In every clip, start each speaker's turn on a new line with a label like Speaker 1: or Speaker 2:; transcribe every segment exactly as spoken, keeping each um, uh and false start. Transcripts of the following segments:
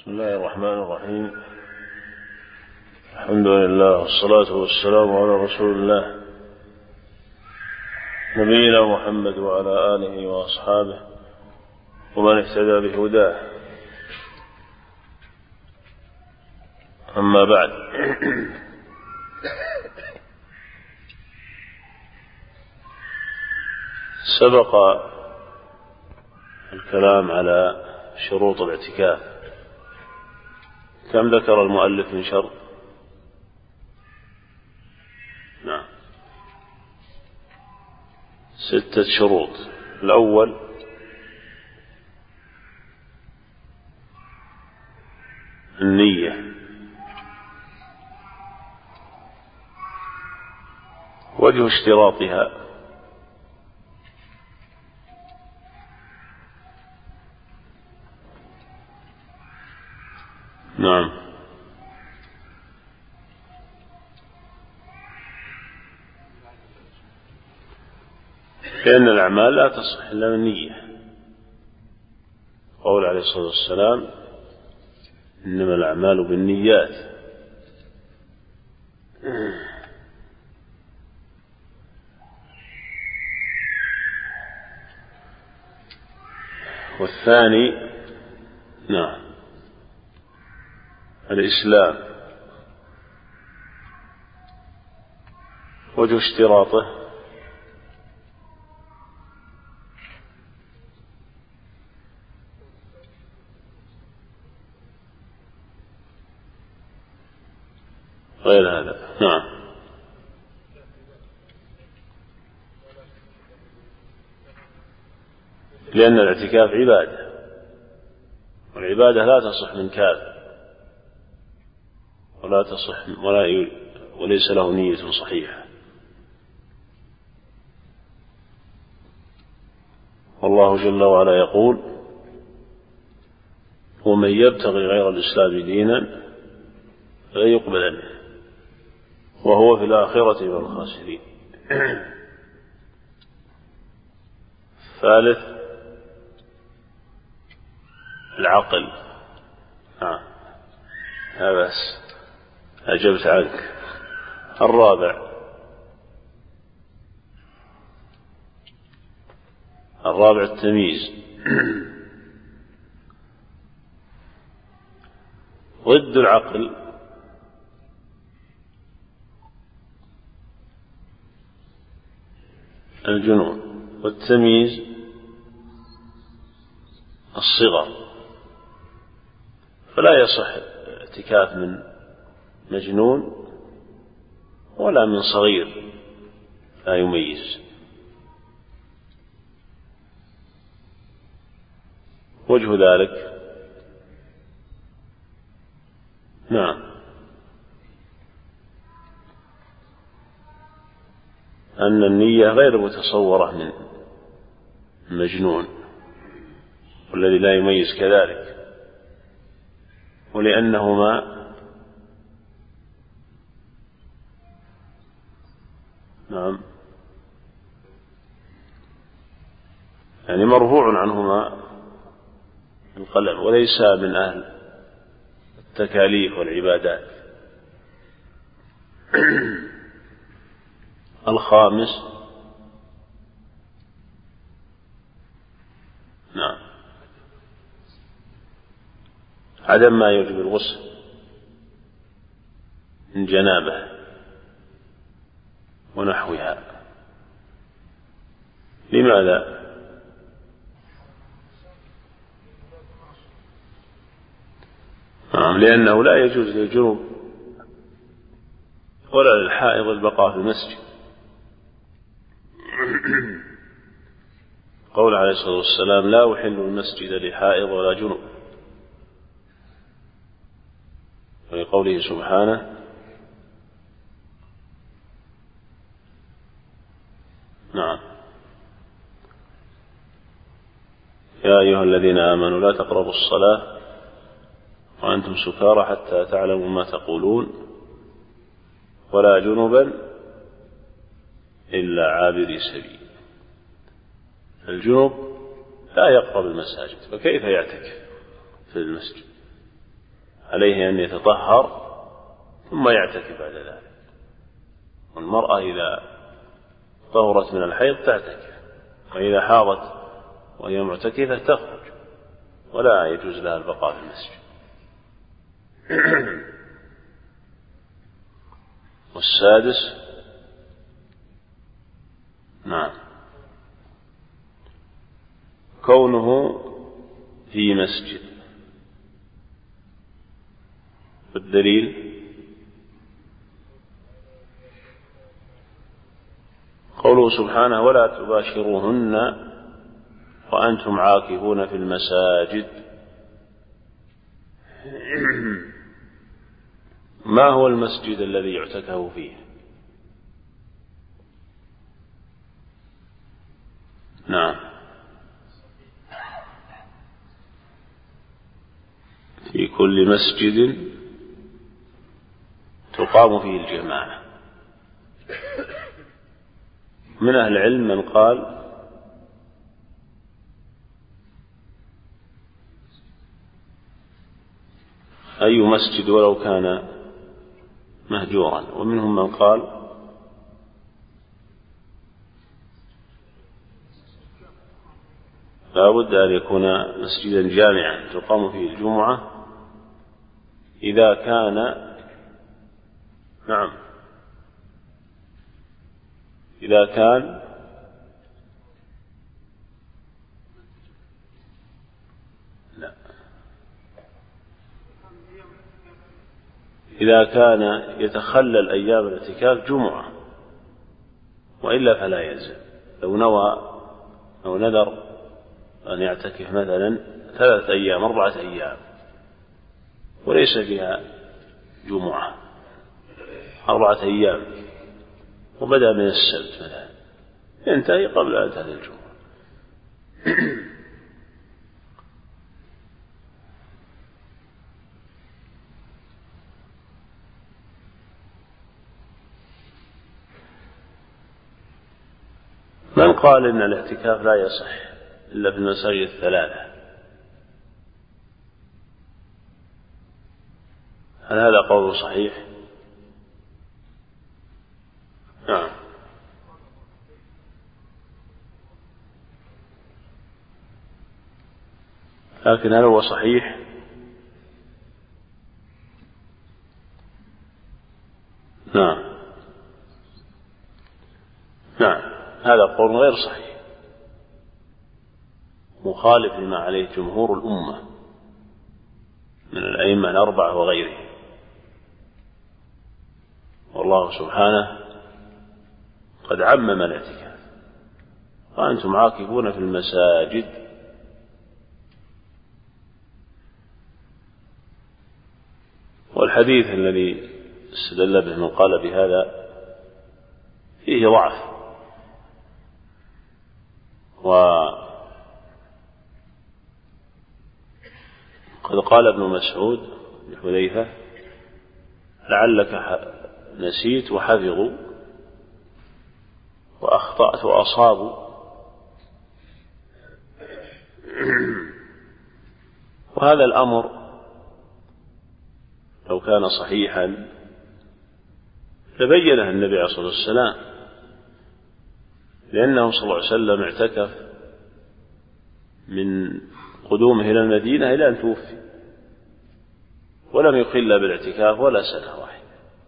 Speaker 1: بسم الله الرحمن الرحيم. الحمد لله والصلاة والسلام على رسول الله نبينا محمد وعلى آله وأصحابه ومن اهتدى بهداه. أما بعد، سبق الكلام على شروط الاعتكاف. كم ذكر المؤلف من شرط؟ نعم، ستة شروط. الأول النية. وجه اشتراطها: نعم، لأن الأعمال لا تصح إلا من نية. قول عليه الصلاة والسلام: إنما الأعمال بالنيات. والثاني نعم الإسلام. وجه اشتراطه: غير هذا. نعم، لأن الاعتكاف عبادة، والعبادة لا تصح من كافر، ولا تصح ولا وليس له نية صحيحة. والله جل وعلا يقول: ومن يبتغي غير الإسلام دينا فلن يقبل منه وهو في الآخرة من الخاسرين. الثالث العقل. آه. لا بس أجبت عنك. الرابع الرابع التمييز. ضد العقل الجنون، والتمييز الصغر. فلا يصح اعتكاف من مجنون ولا من صغير لا يميز. وجه ذلك نعم أن النية غير متصورة من مجنون، والذي لا يميز كذلك، ولأنهما نعم يعني مرفوع عنهما القلم، وليس من أهل التكاليف والعبادات. الخامس نعم عدم ما يوجب الغسل من جنابه ونحوها. لماذا؟ نعم لأنه لا يجوز للجنوب ولا للحائض البقاء في المسجد. قول عليه الصلاة والسلام: لا أحل المسجد لحائض ولا جنوب. ولقوله سبحانه: نعم يا أيها الذين آمنوا لا تقربوا الصلاة وأنتم سكارى حتى تعلموا ما تقولون ولا جنبا إلا عابري سبيل. الجنوب لا يقرب المساجد، فكيف يعتكف في المسجد؟ عليه أن يتطهر ثم يعتكف بعد ذلك. والمرأة إذا طهرت من الحيض تعتكف، وإذا حاضت وهي معتكفة تخرج، ولا يجوز لها البقاء في المسجد. والسادس نعم كونه في مسجد. والدليل قوله سبحانه ولا تباشروهن وأنتم عاكفون في المساجد. ما هو المسجد الذي يعتكف فيه؟ نعم في كل مسجد تقام فيه الجماعة. من أهل العلم من قال أي مسجد ولو كان مهجورا، ومنهم من قال لا بد أن يكون مسجدا جامعا تقام فيه الجمعة إذا كان نعم إذا كان لا إذا كان يتخلل أيام الاعتكاف جمعة، وإلا فلا يلزم. لو نوى أو نذر أن يعتكف مثلا ثلاثة أيام أربعة أيام وليس فيها جمعة، أربعة أيام وبدأ من السبت مثلا ينتهي قبل أن تأتي الجمعة. من قال إن الاعتكاف لا يصح إلا في المساجد الثلاثة؟ هل هذا قول صحيح؟ نعم لكن هل هو صحيح؟ نعم نعم هذا قول غير صحيح، مخالف لما عليه جمهور الأمة من الأئمة الأربعة وغيرهم. والله سبحانه قد عمم الاعتكاف وأنتم عاكفون في المساجد. والحديث الذي استدل به من قال بهذا فيه ضعف، وقد قال ابن مسعود لحذيفة لعلك نسيت وحفظوا وأخطأت وأصابوا. وهذا الأمر لو كان صحيحا لبينه النبي عليه الصلاة والسلام، لأنه صلى الله عليه وسلم اعتكف من قدومه إلى المدينة إلى أن توفي، ولم يخل بالاعتكاف ولا سنة واحدة.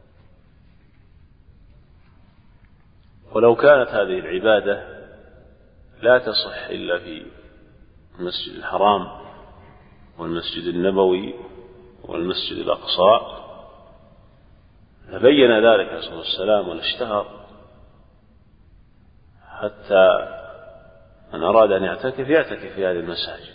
Speaker 1: ولو كانت هذه العبادة لا تصح إلا في المسجد الحرام والمسجد النبوي والمسجد الأقصى لبين ذلك عليه الصلاة والسلام والاشتهر، حتى من أراد أن يعتكف يعتكف في هذه المساجد.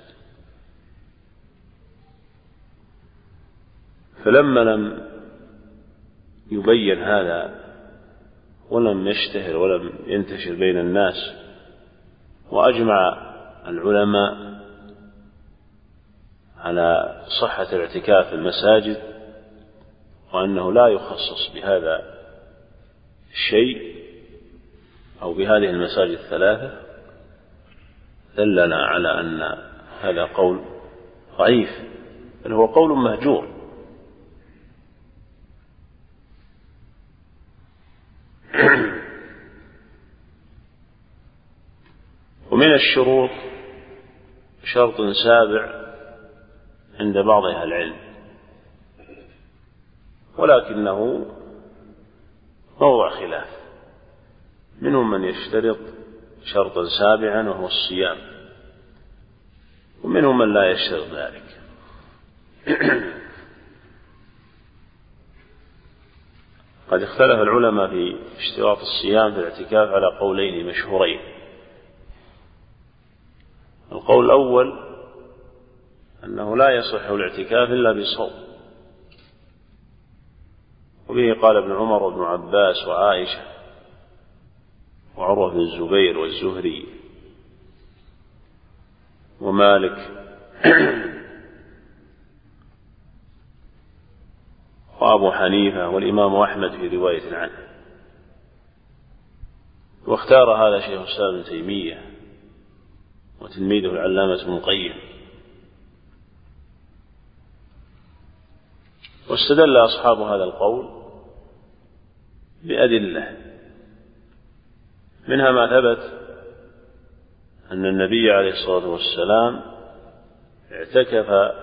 Speaker 1: فلما لم يبين هذا ولم يشتهر ولم ينتشر بين الناس، وأجمع العلماء على صحة الاعتكاف في المساجد وأنه لا يخصص بهذا الشيء أو بهذه المساجد الثلاثة، دلنا على أن هذا قول ضعيف، بل هو قول مهجور ومن الشروط شرط سابع عند بعض أهل العلم، ولكنه موضع خلاف، منهم من يشترط شرطا سابعا وهو الصيام، ومنهم من لا يشترط ذلك. قد اختلف العلماء في اشتراط الصيام في الاعتكاف على قولين مشهورين. القول الأول أنه لا يصح الاعتكاف إلا بصوم، وبه قال ابن عمر وابن عباس وعائشة وعروة بن الزبير والزهري ومالك وأبو حنيفة والإمام أحمد في رواية عنه. واختار هذا شيخ الإسلام ابن تيمية وتلميذه العلامة ابن القيم. واستدل أصحاب هذا القول بأدلة، منها ما ثبت أن النبي عليه الصلاة والسلام اعتكف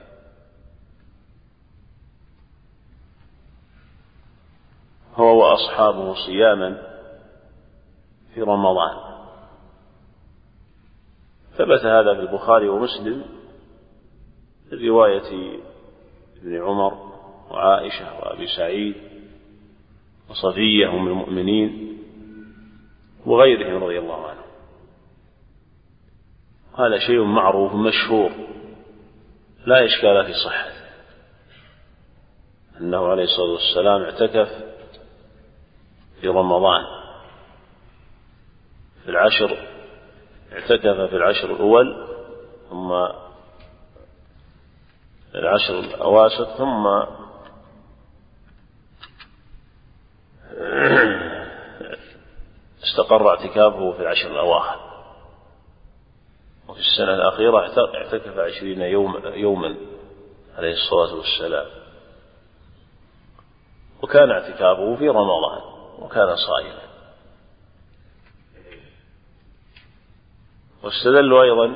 Speaker 1: هو وأصحابه صياما في رمضان، ثبت هذا في البخاري ومسلم في رواية ابن عمر وعائشة وأبي سعيد وصفية أم المؤمنين وغيرهم رضي الله عنهم. هذا شيء معروف مشهور لا إشكال في صحته، أنه عليه الصلاة والسلام اعتكف في رمضان في العشر، اعتكف في العشر الأول ثم العشر الأواسط، ثم استقر اعتكافه في العشر الأواخر، وفي السنة الأخيرة اعتكف عشرين يوم يوما عليه الصلاة والسلام، وكان اعتكافه في رمضان وكان صائما. واستدلوا أيضا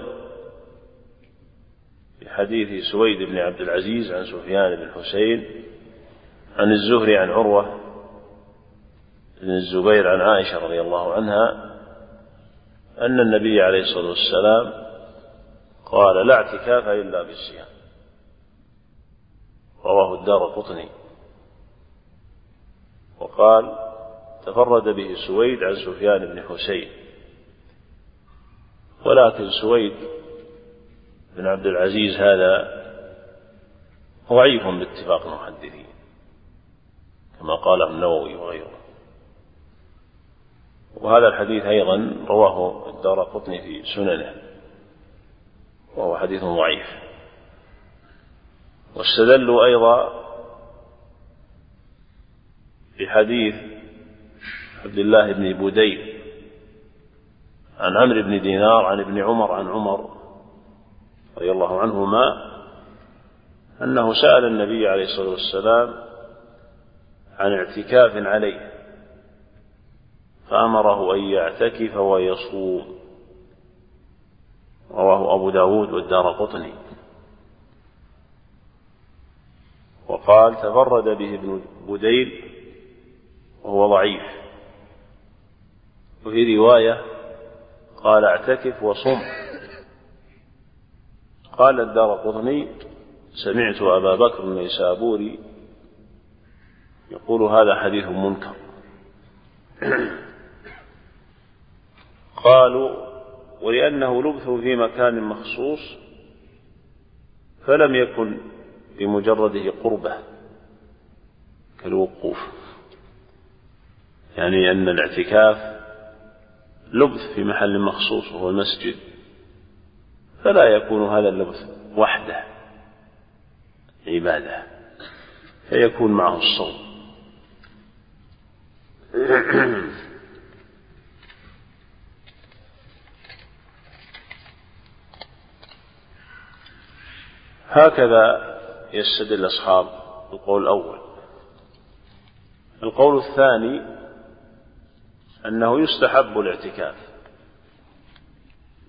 Speaker 1: بحديث سويد بن عبد العزيز عن سفيان بن حسين عن الزهري عن عروة بن الزبير عن عائشة رضي الله عنها أن النبي عليه الصلاة والسلام قال: لا اعتكاف إلا بالصيام. رواه الدارقطني. وقال: تفرد به سويد عن سفيان بن حسين، ولكن سويد بن عبد العزيز هذا ضعيف باتفاق المحدثين كما قاله النووي وغيره. وهذا الحديث أيضا رواه الدارقطني في سننه وهو حديث ضعيف. واستدلوا أيضا بحديث عبد الله بن بديل عن عمرو بن دينار عن ابن عمر عن عمر رضي الله عنهما أنه سأل النبي عليه الصلاة والسلام عن اعتكاف عليه فأمره أن يعتكف ويصوم. رواه أبو داود والدارقطني. وقال: تفرد به ابن بديل وهو ضعيف. وفي رواية قال: اعتكف وصم. قال الدارقطني: سمعت أبا بكر النيسابوري يقول هذا حديث منكر. قالوا: ولأنه لبث في مكان مخصوص فلم يكن بمجرده قربة كالوقوف، يعني أن الاعتكاف لبث في محل مخصوص وهو المسجد، فلا يكون هذا اللبث وحده عبادة، فيكون معه الصوم. هكذا يستدل أصحاب القول الأول. القول الثاني أنه يستحب الاعتكاف،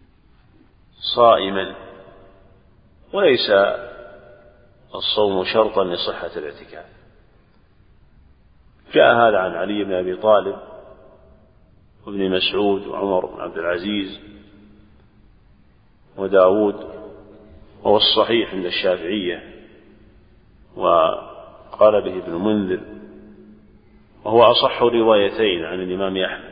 Speaker 1: صائما، وليس الصوم شرطا لصحة الاعتكاف. جاء هذا عن علي بن أبي طالب وابن مسعود وعمر بن عبد العزيز وداود، وهو الصحيح عند الشافعية، وقال به ابن منذر، وهو أصح روايتين عن الإمام أحمد،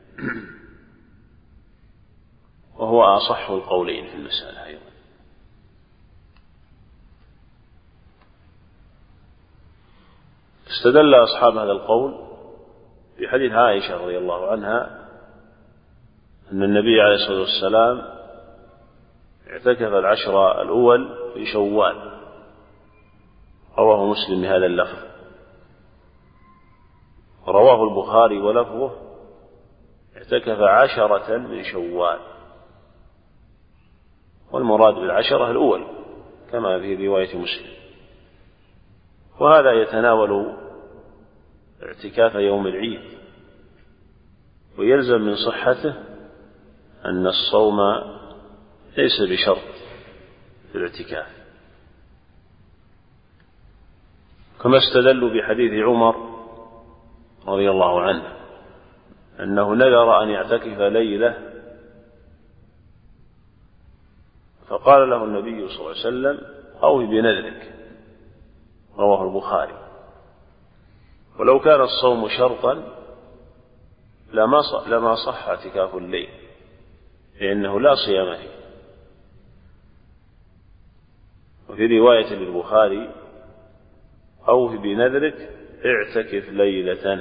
Speaker 1: وهو أصح القولين في المسألة أيضا. استدل أصحاب هذا القول بحديث عائشة رضي الله عنها أن النبي عليه الصلاة والسلام اعتكف العشر الأول في شوال، رواه مسلم بهذا اللفظ، رواه البخاري ولفظه اعتكف عشرة من شوال، والمراد بالعشرة الأول كما في رواية مسلم. وهذا يتناول اعتكاف يوم العيد، ويلزم من صحته أن الصوم ليس بشرط في الاعتكاف، كما استدلوا بحديث عمر رضي الله عنه أنه نذر أن يعتكف ليلة، فقال له النبي صلى الله عليه وسلم: أوف بنذرك، رواه البخاري. ولو كان الصوم شرطا لما صح اعتكاف الليل، لأنه لا صيام فيه. وفي رواية للبخاري: أوف بنذرك اعتكف ليلة.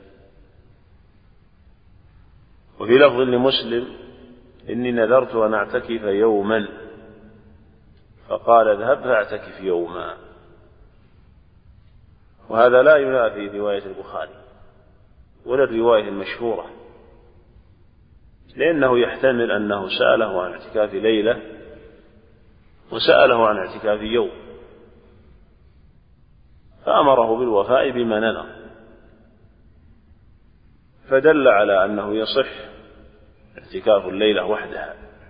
Speaker 1: وفي لفظ لمسلم: إني نذرت أن أعتكف يوما، فقال: اذهب فاعتكف يوما. وهذا لا ينافي رواية البخاري ولا الرواية المشهورة، لأنه يحتمل أنه سأله عن اعتكاف ليلة وسأله عن اعتكاف يوم، فأمره بالوفاء بما نذر، فدل على أنه يصح اعتكاف الليلة وحدها.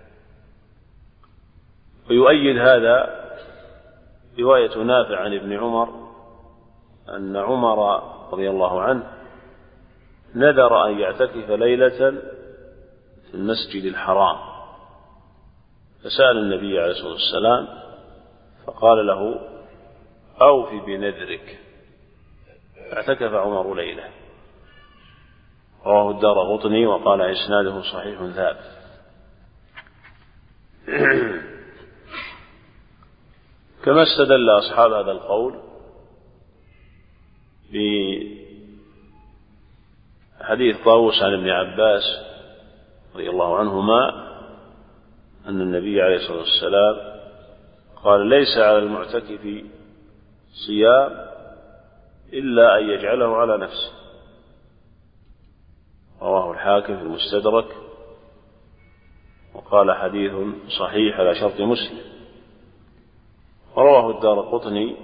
Speaker 1: ويؤيد هذا رواية نافع عن ابن عمر أن عمر رضي الله عنه نذر أن يعتكف ليلة في المسجد الحرام، فسأل النبي عليه الصلاة والسلام فقال له: أوف بنذرك. اعتكف عمر ليلة، رواه الدارقطني وقال إسناده صحيح ثابت. كما استدل أصحاب هذا القول بحديث طاووس عن ابن عباس رضي الله عنهما أن النبي عليه الصلاة والسلام قال: ليس على المعتكف صيام إلا أن يجعله على نفسه، رواه الحاكم في المستدرك، وقال حديث صحيح على شرط مسلم. ورواه الدارقطني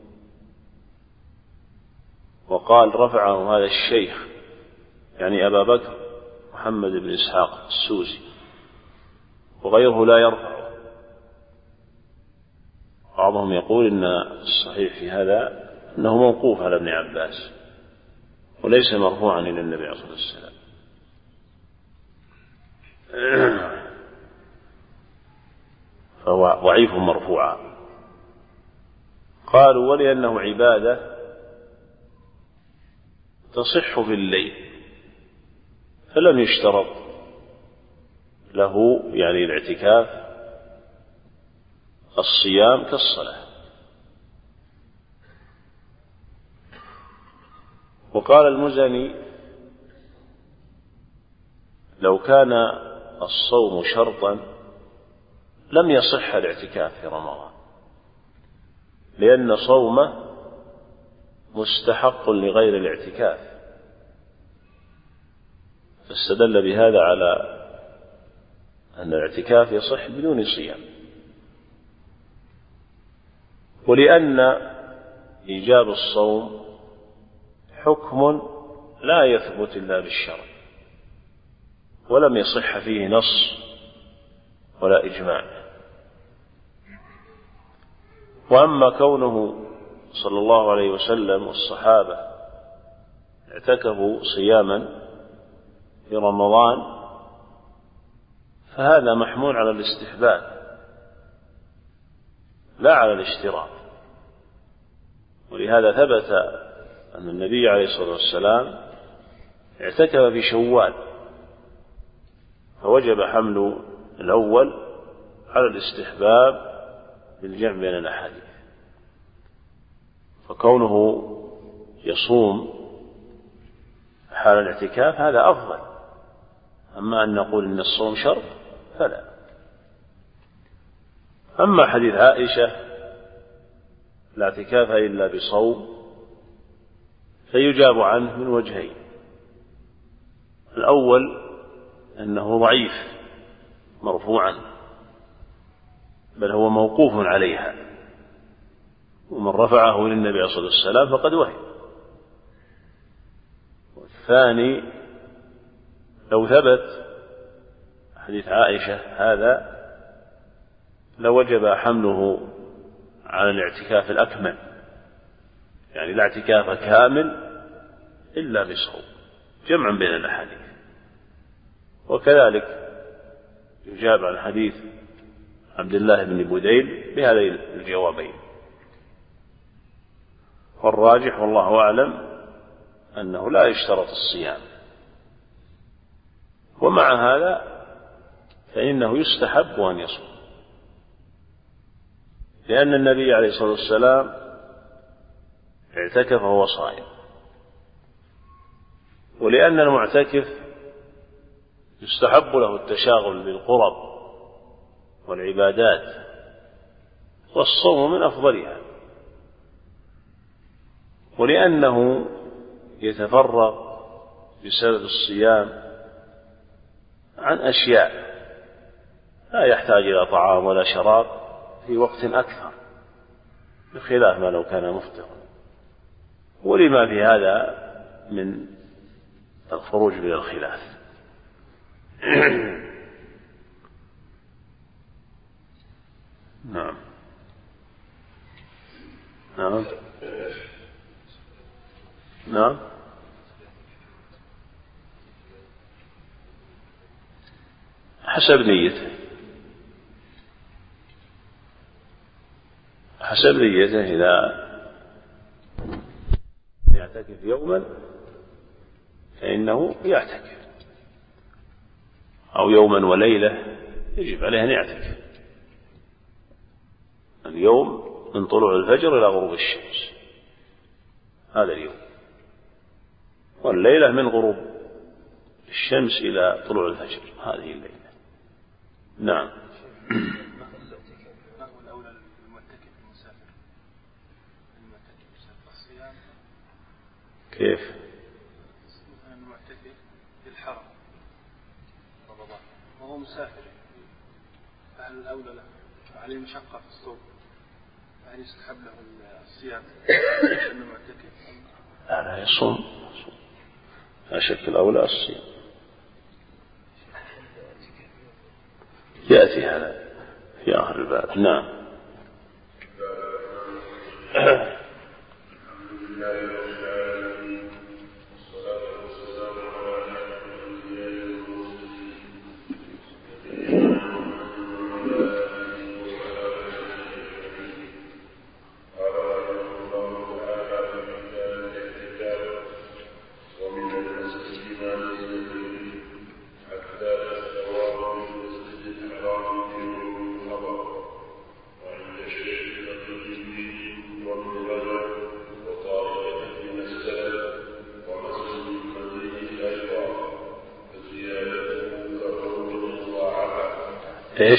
Speaker 1: وقال: رفعه هذا الشيخ، يعني أبا بكر محمد بن إسحاق السوسي، وغيره لا يرفعه. بعضهم يقول إن الصحيح في هذا أنه موقوف على ابن عباس وليس مرفوعا إلى النبي عليه الصلاة والسلام. فهو ضعيف مرفوعا. قالوا: ولأنه عبادة تصح في الليل، فلم يشترط له يعني الاعتكاف الصيام كالصلاة. وقال المزني: لو كان الصوم شرطا لم يصح الاعتكاف في رمضان، لأن صومه مستحق لغير الاعتكاف، فاستدل بهذا على أن الاعتكاف يصح بدون صيام. ولأن إيجاب الصوم حكم لا يثبت إلا بالشرع، ولم يصح فيه نص ولا إجماع، وأما كونه صلى الله عليه وسلم والصحابة اعتكفوا صياما في رمضان فهذا محمول على الاستحباب لا على الاشتراط، ولهذا ثبت أن النبي عليه الصلاة والسلام اعتكف في شوال، فوجب حمل الأول على الاستحباب بالجمع بين الأحاديث. فكونه يصوم حال الاعتكاف هذا أفضل، أما أن نقول إن الصوم شرط فلا. أما حديث عائشة لا اعتكاف إلا بصوم فيجاب عنه من وجهين: الأول أنه ضعيف مرفوعا، بل هو موقوف عليها، ومن رفعه للنبي عليه الصلاة والسلام فقد وهم. والثاني لو ثبت حديث عائشة هذا لوجب حمله على الاعتكاف الأكمل، يعني لا اعتكاف كامل إلا بصوم، جمعا بين الأحاديث. وكذلك يجاب عن حديث عبد الله بن بديل بهذين الجوابين. والراجح والله أعلم أنه لا يشترط الصيام، ومع هذا فإنه يستحب أن يصوم، لأن النبي عليه الصلاة والسلام اعتكف وهو صائم، ولأن المعتكف يستحب له التشاغل بالقرب والعبادات، والصوم من أفضلها، ولأنه يتفرغ بسبب الصيام عن أشياء لا يحتاج إلى طعام ولا شراب في وقت أكثر، بخلاف ما لو كان مفطرا. ولما في هذا من الخروج من الخلاف. نعم نعم نعم حسب نيته، حسب نيته. إذا يعتكف يوما فإنه يعتكف، أو يوما وليلة يجب عليه أن يعتكف. اليوم من طلوع الفجر إلى غروب الشمس، هذا اليوم، والليلة من غروب الشمس إلى طلوع الفجر، هذه الليلة. نعم. كيف؟
Speaker 2: المعتكف في الحرم رمضان وهو مسافر، فهل الأولى له عليه مشقة في الصوم، فهل يستحب له الصيام لأنه معتكف؟
Speaker 1: لا لا يصوم، لا شك الأولى الصيام. يأتي هذا في آخر الباب. نعم. إيش؟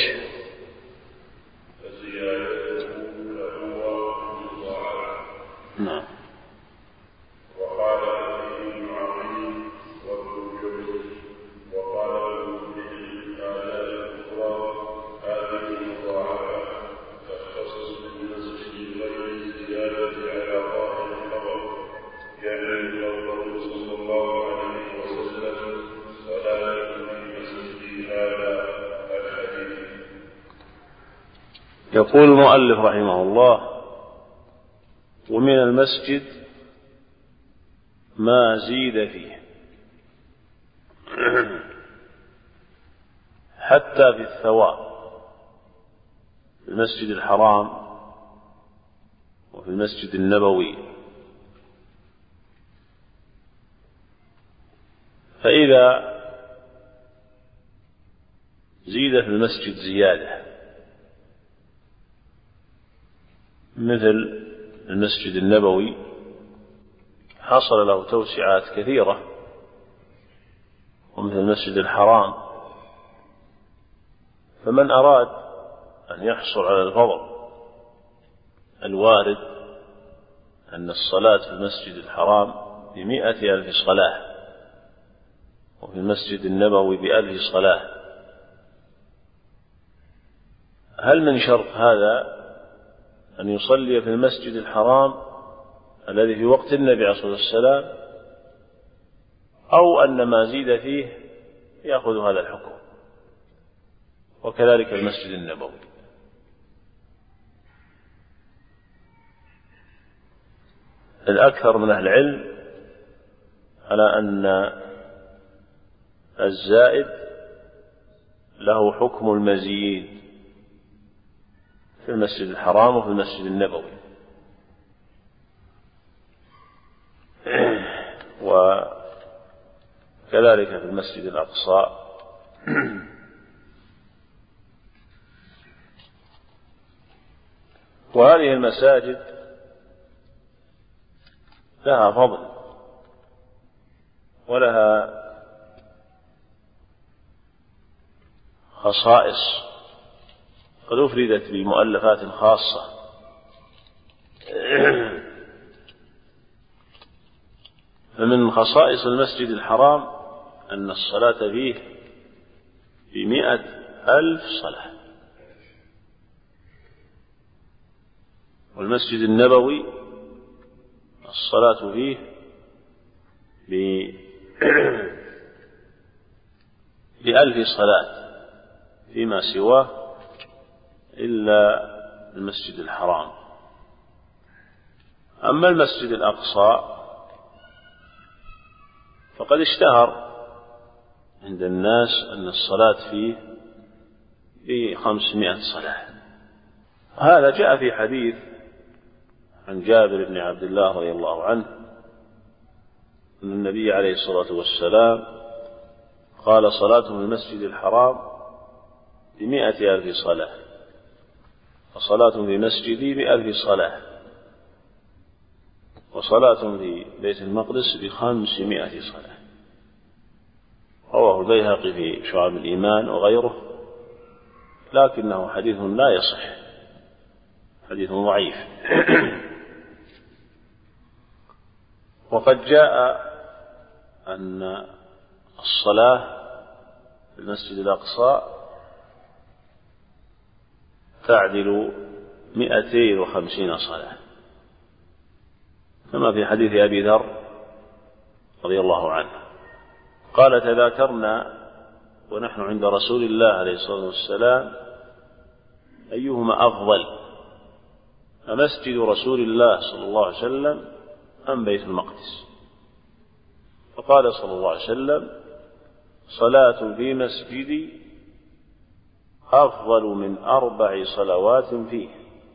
Speaker 1: نعم.
Speaker 3: وقال ابن عظيم وابن جوزي وقال ابن آلاء الأخرى هذه المضاعفة تختص بالنسخ غير الزيادة على ظاهر الخبر، يعني قوله صلى الله عليه وسلم صلاة في مسجد هذا.
Speaker 1: يقول المؤلف رحمه الله: ومن المسجد ما زيد فيه حتى في الثواب، في المسجد الحرام وفي المسجد النبوي. فإذا زيد في المسجد زيادة مثل المسجد النبوي حصل له توسعات كثيرة، ومثل المسجد الحرام، فمن أراد أن يحصل على الفضل الوارد أن الصلاة في المسجد الحرام بمئة ألف صلاة وفي المسجد النبوي بألف صلاة، هل من شرط هذا أن يصلي في المسجد الحرام الذي في وقت النبي عليه الصلاة والسلام، أو أن ما زيد فيه يأخذ هذا الحكم؟ وكذلك المسجد النبوي. الأكثر من أهل العلم على أن الزائد له حكم المزيد في المسجد الحرام وفي المسجد النبوي، وكذلك في المسجد الأقصى. وهذه المساجد لها فضل ولها خصائص قد أفردت بمؤلفات خاصة. فمن خصائص المسجد الحرام أن الصلاة فيه بمئة ألف صلاة، والمسجد النبوي الصلاة فيه بألف صلاة فيما سواه إلا المسجد الحرام. أما المسجد الأقصى فقد اشتهر عند الناس أن الصلاة فيه بخمسمائة صلاة. هذا جاء في حديث عن جابر بن عبد الله رضي الله عنه أن النبي عليه الصلاة والسلام قال: صلاة في المسجد الحرام بمائة ألف صلاة، وصلاة في مسجدي بألف صلاة، وصلاة في بيت المقدس بخمسمائة صلاة. رواه البيهقي في شعب الإيمان وغيره، لكنه حديث لا يصح، حديث ضعيف. وقد جاء أن الصلاة في المسجد الأقصى تعدل مئتين وخمسين صلاة، كما في حديث أبي ذر رضي الله عنه قال: تذاكرنا ونحن عند رسول الله عليه الصلاة والسلام أيهما أفضل، أمسجد رسول الله صلى الله عليه وسلم أم بيت المقدس؟ فقال صلى الله عليه وسلم: صلاة في مسجدي أفضل من أربع صلوات فيه،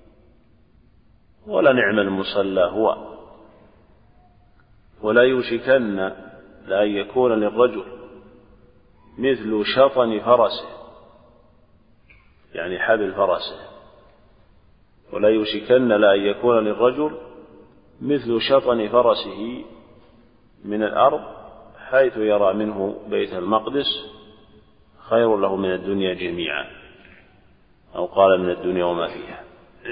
Speaker 1: ولنعم المصلى هو، ولا يوشكن لأن يكون للرجل مثل شطن فرسه، يعني حبل فرسه، ولا يوشكن لأن يكون للرجل مثل شطن فرسه من الأرض حيث يرى منه بيت المقدس خير له من الدنيا جميعا، أو قال من الدنيا وما فيها.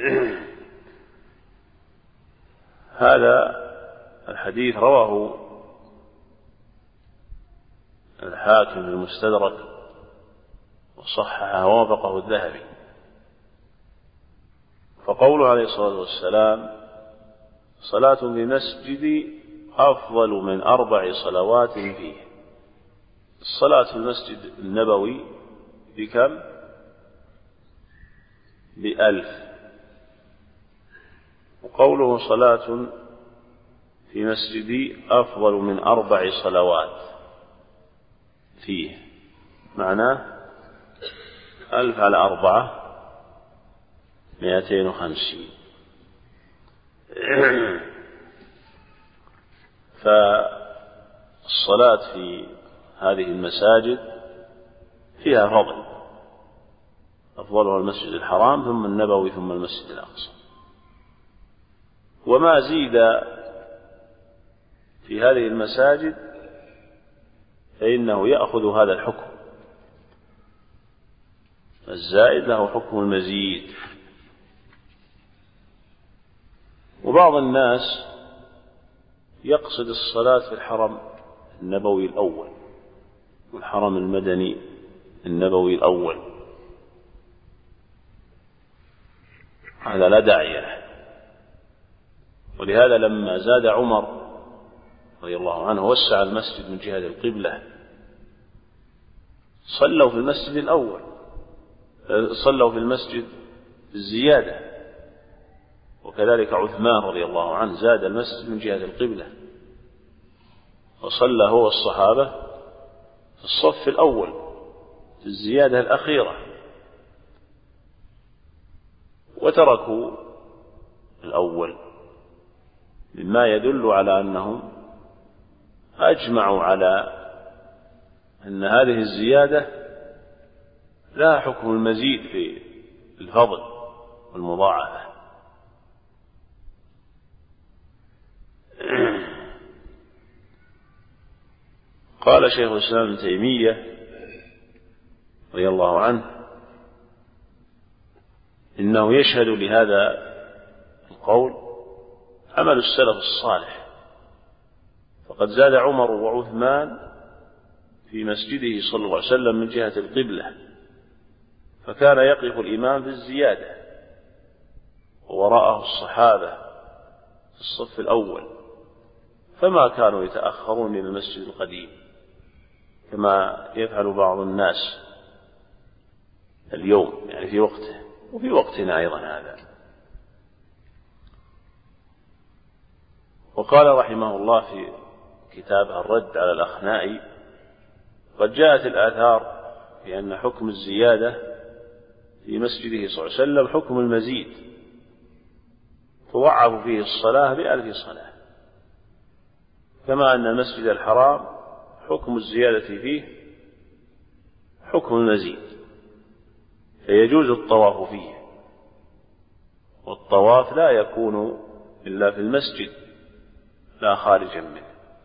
Speaker 1: هذا الحديث رواه الحاكم في المستدرك وصححه ووافقه الذهبي. فقوله عليه الصلاة والسلام: صلاة في مسجدي أفضل من أربع صلوات فيه، الصلاة في المسجد النبوي بكم؟ بألف، وقوله صلاة في مسجدي أفضل من أربع صلوات فيه، معناه ألف على أربعة مائتين وخمسين. فالصلاة في هذه المساجد فيها فضل، أفضلها المسجد الحرام ثم النبوي ثم المسجد الأقصى. وما زيد في هذه المساجد فإنه يأخذ هذا الحكم، الزائد له حكم المزيد. وبعض الناس يقصد الصلاة في الحرم النبوي الأول والحرم المدني النبوي الأول، هذا لا داعي له. ولهذا لما زاد عمر رضي الله عنه وسع المسجد من جهة القبلة صلوا في المسجد الأول، صلوا في المسجد الزيادة. وكذلك عثمان رضي الله عنه زاد المسجد من جهة القبلة وصلى هو والصحابة في الصف الأول في الزيادة الأخيرة، وتركوا الأول، مما يدل على أنهم أجمعوا على أن هذه الزيادة لها حكم المزيد في الفضل والمضاعفة. قال شيخ الإسلام ابن تيمية رضي الله عنه إنه يشهد لهذا القول عمل السلف الصالح، فقد زاد عمر وعثمان في مسجده صلى الله عليه وسلم من جهة القبلة، فكان يقف الإمام في الزيادة ووراءه الصحابة في الصف الأول، فما كانوا يتأخرون إلى المسجد القديم كما يفعل بعض الناس اليوم، يعني في وقته وفي وقتنا أيضا هذا. وقال رحمه الله في كتابه الرد على الأخنائي: قد جاءت الآثار في أن حكم الزيادة في مسجده صلى الله عليه وسلم حكم المزيد، تضعف فيه الصلاة بألف صلاة، كما أن المسجد الحرام حكم الزيادة فيه حكم المزيد، فيجوز الطواف فيه، والطواف لا يكون إلا في المسجد لا خارجا منه.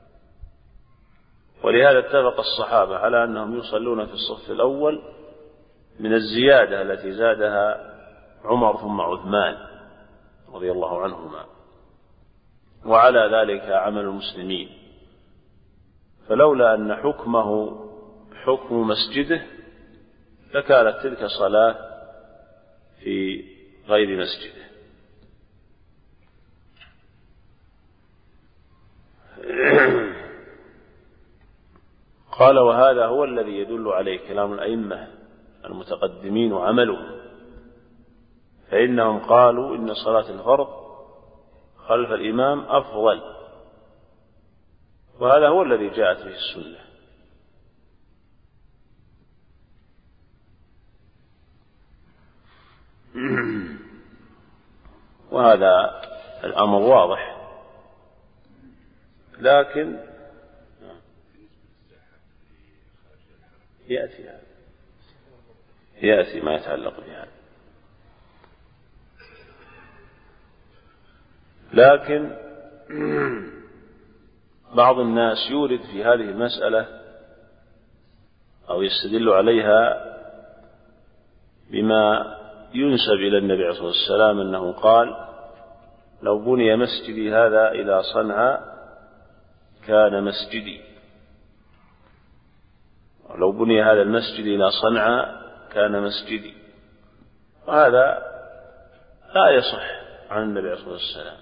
Speaker 1: ولهذا اتفق الصحابة على أنهم يصلون في الصف الأول من الزيادة التي زادها عمر ثم عثمان رضي الله عنهما، وعلى ذلك عمل المسلمين. فلولا أن حكمه حكم مسجده لكانت تلك صلاة في غير مسجده. قال: وهذا هو الذي يدل عليه كلام الأئمة المتقدمين وعملهم، فإنهم قالوا إن صلاة الفرض خلف الإمام أفضل، وهذا هو الذي جاءت به السنة. وهذا الأمر واضح، لكن يأتي هذا يأتي ما يتعلق بهذا. لكن بعض الناس يورد في هذه المسألة أو يستدل عليها بما ينسب إلى النبي عليه الصلاة والسلام أنه قال: لو بني مسجدي هذا إلى صنعاء كان مسجدي، لو بني هذا المسجد إلى صنعاء كان مسجدي. وهذا لا يصح عن النبي عليه الصلاة والسلام.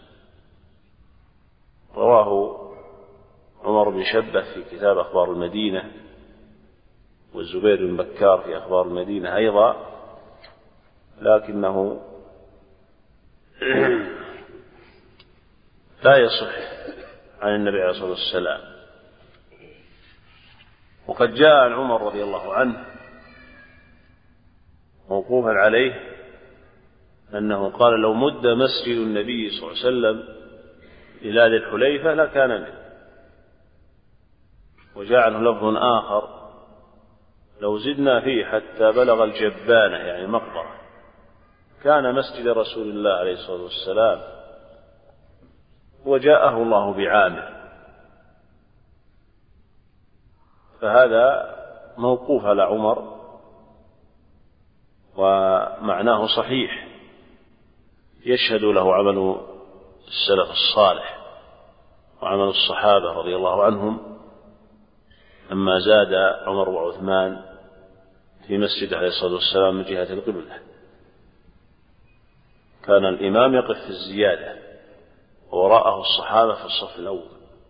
Speaker 1: رواه عمر بن شبة في كتاب أخبار المدينة، والزبير بن بكار في أخبار المدينة أيضا، لكنه لا يصح عن النبي عليه الصلاة والسلام. وقد جاء عن عمر رضي الله عنه موقوفا عليه أنه قال: لو مد مسجد النبي صلى الله عليه وسلم إلى ذي الحليفة لكان منه. وجاء عنه لفظ آخر: لو زدنا فيه حتى بلغ الجبانة يعني مقبرة كان مسجد رسول الله عليه الصلاة والسلام. وجاءه الله بعامر، فهذا موقوف على عمر ومعناه صحيح، يشهد له عمل السلف الصالح وعمل الصحابة رضي الله عنهم لما زاد عمر وعثمان في مسجد عليه الصلاة والسلام من جهة القبلة. كان الإمام يقف في الزيادة ووراءه الصحابة في الصف الأول.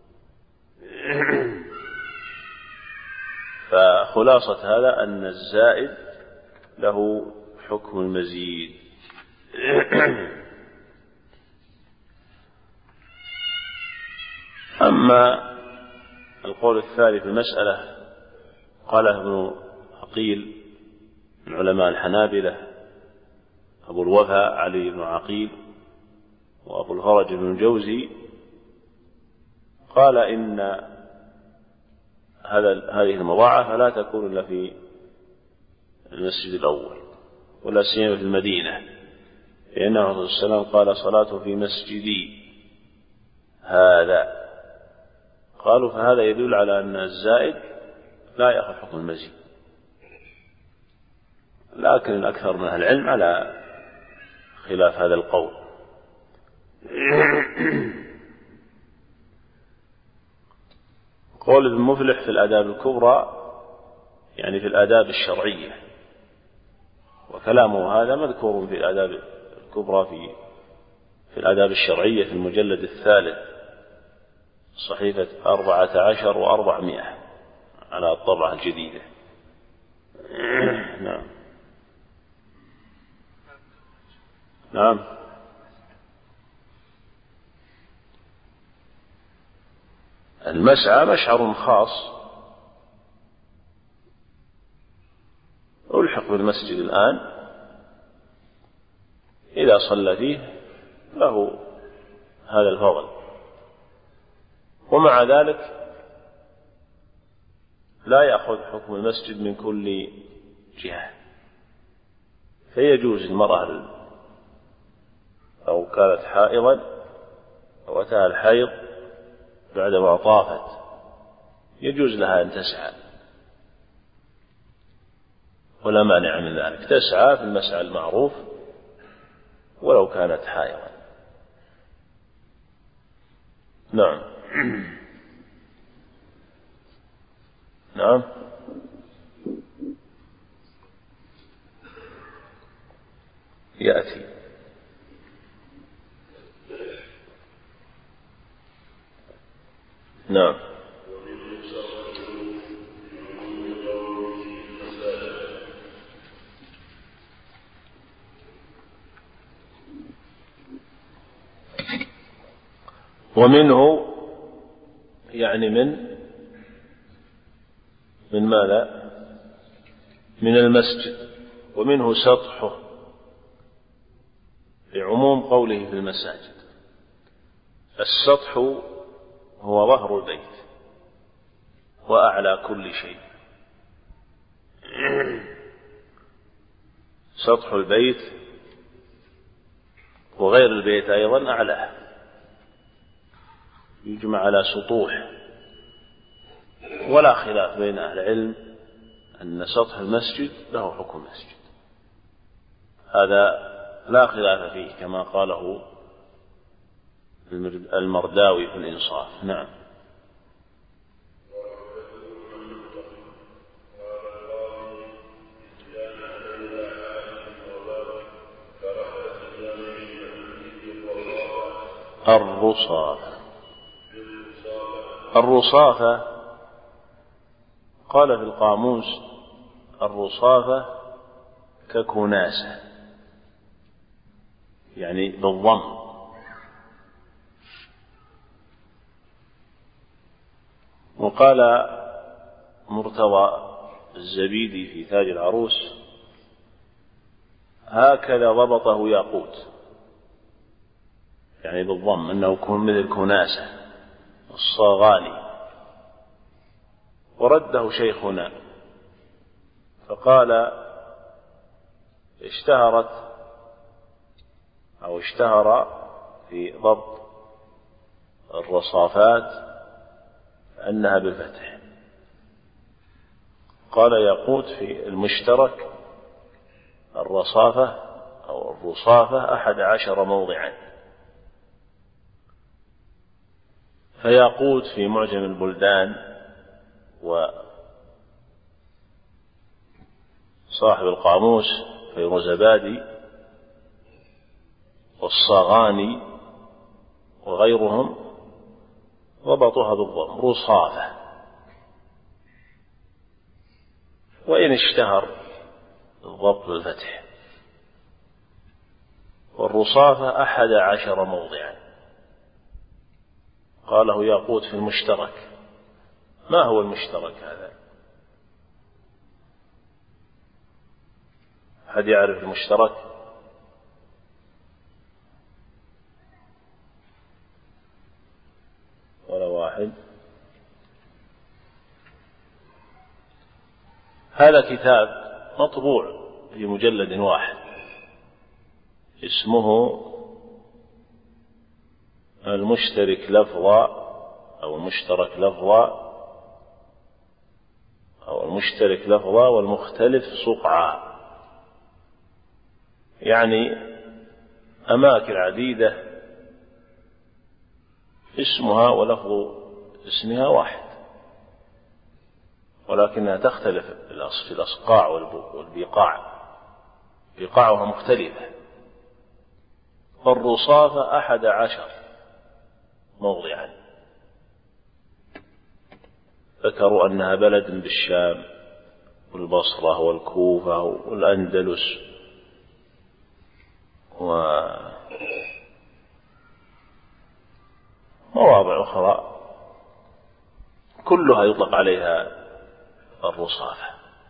Speaker 1: فخلاصة هذا أن الزائد له حكم المزيد. أما القول الثاني في المسألة قاله ابن عقيل من علماء الحنابلة، أبو الوفاء علي بن عقيل وأبو الفرج بن الجوزي، قال إن هذا هذه المضاعفة لا تكون إلا في المسجد الأول ولا سيما في المدينة، لأنه عليه الصلاة والسلام قال: صلاة في مسجدي هذا. قالوا فهذا يدل على أن الزائد لا يأخذ حكم المزيد، لكن الأكثر من أهل العلم على خلاف هذا القول. قول ابن مفلح في الآداب الكبرى يعني في الآداب الشرعية، وكلامه هذا مذكور في الآداب الكبرى في في الآداب الشرعية في المجلد الثالث صحيفة أربعة عشر وأربعمائة على الطبعة الجديدة. نعم نعم المسعى مشعر خاص ألحق بالمسجد الآن، إذا صلى فيه له هذا الفضل، ومع ذلك لا يأخذ حكم المسجد من كل جهة. فيجوز المرأة لو كانت حائضا أو أتاها الحيض بعدما طافت يجوز لها أن تسعى ولا مانع من ذلك، تسعى في المسعى المعروف ولو كانت حائضا. نعم نعم يأتي. نعم ومنه يعني من من ماذا؟ من المسجد. ومنه سطحه لعموم قوله في المساجد. السطح هو ظهر البيت وأعلى كل شيء. سطح البيت وغير البيت أيضا أعلاه، يجمع على سطوح. ولا خلاف بين أهل العلم أن سطح المسجد له حكم مسجد، هذا لا خلاف فيه كما قاله المرداوي في الإنصاف. نعم الرصافة الرصافة قال في القاموس: الرصافة ككناسة، يعني بالضم، وقال مرتضى الزبيدي في تاج العروس: هكذا ضبطه ياقوت، يعني بالضم، أنه يكون مثل كناسة الصاغاني. ورده شيخنا فقال: اشتهرت أو اشتهر في ضبط الرصافات أنها بالفتح. قال ياقوت في المشترك: الرصافة أو الرصافة أحد عشر موضعا. فياقوت في معجم البلدان وصاحب القاموس فيروزبادي والصاغاني وغيرهم ضبطوها بالضم رصافة. وإن اشتهر الضبط بالفتح. والرصافة أحد عشر موضعا. قاله ياقوت في المشترك. ما هو المشترك هذا؟ أحد يعرف المشترك؟ ولا واحد؟ هذا كتاب مطبوع في مجلد واحد اسمه المشترك لفظا أو المشترك لفظا أو المشترك لفظا والمختلف صقعا، يعني أماكن عديدة اسمها ولفظ اسمها واحد، ولكنها تختلف في الأصقاع والبقاع، بقاعها مختلفة. فالرصافة أحد عشر موضعا. ذكروا أنها بلد بالشام والبصرة والكوفة والأندلس ومواضع أخرى كلها يطلق عليها الرصافة.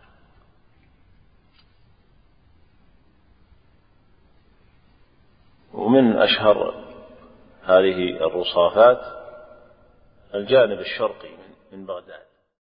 Speaker 1: ومن أشهر هذه الرصافات الجانب الشرقي من بغداد.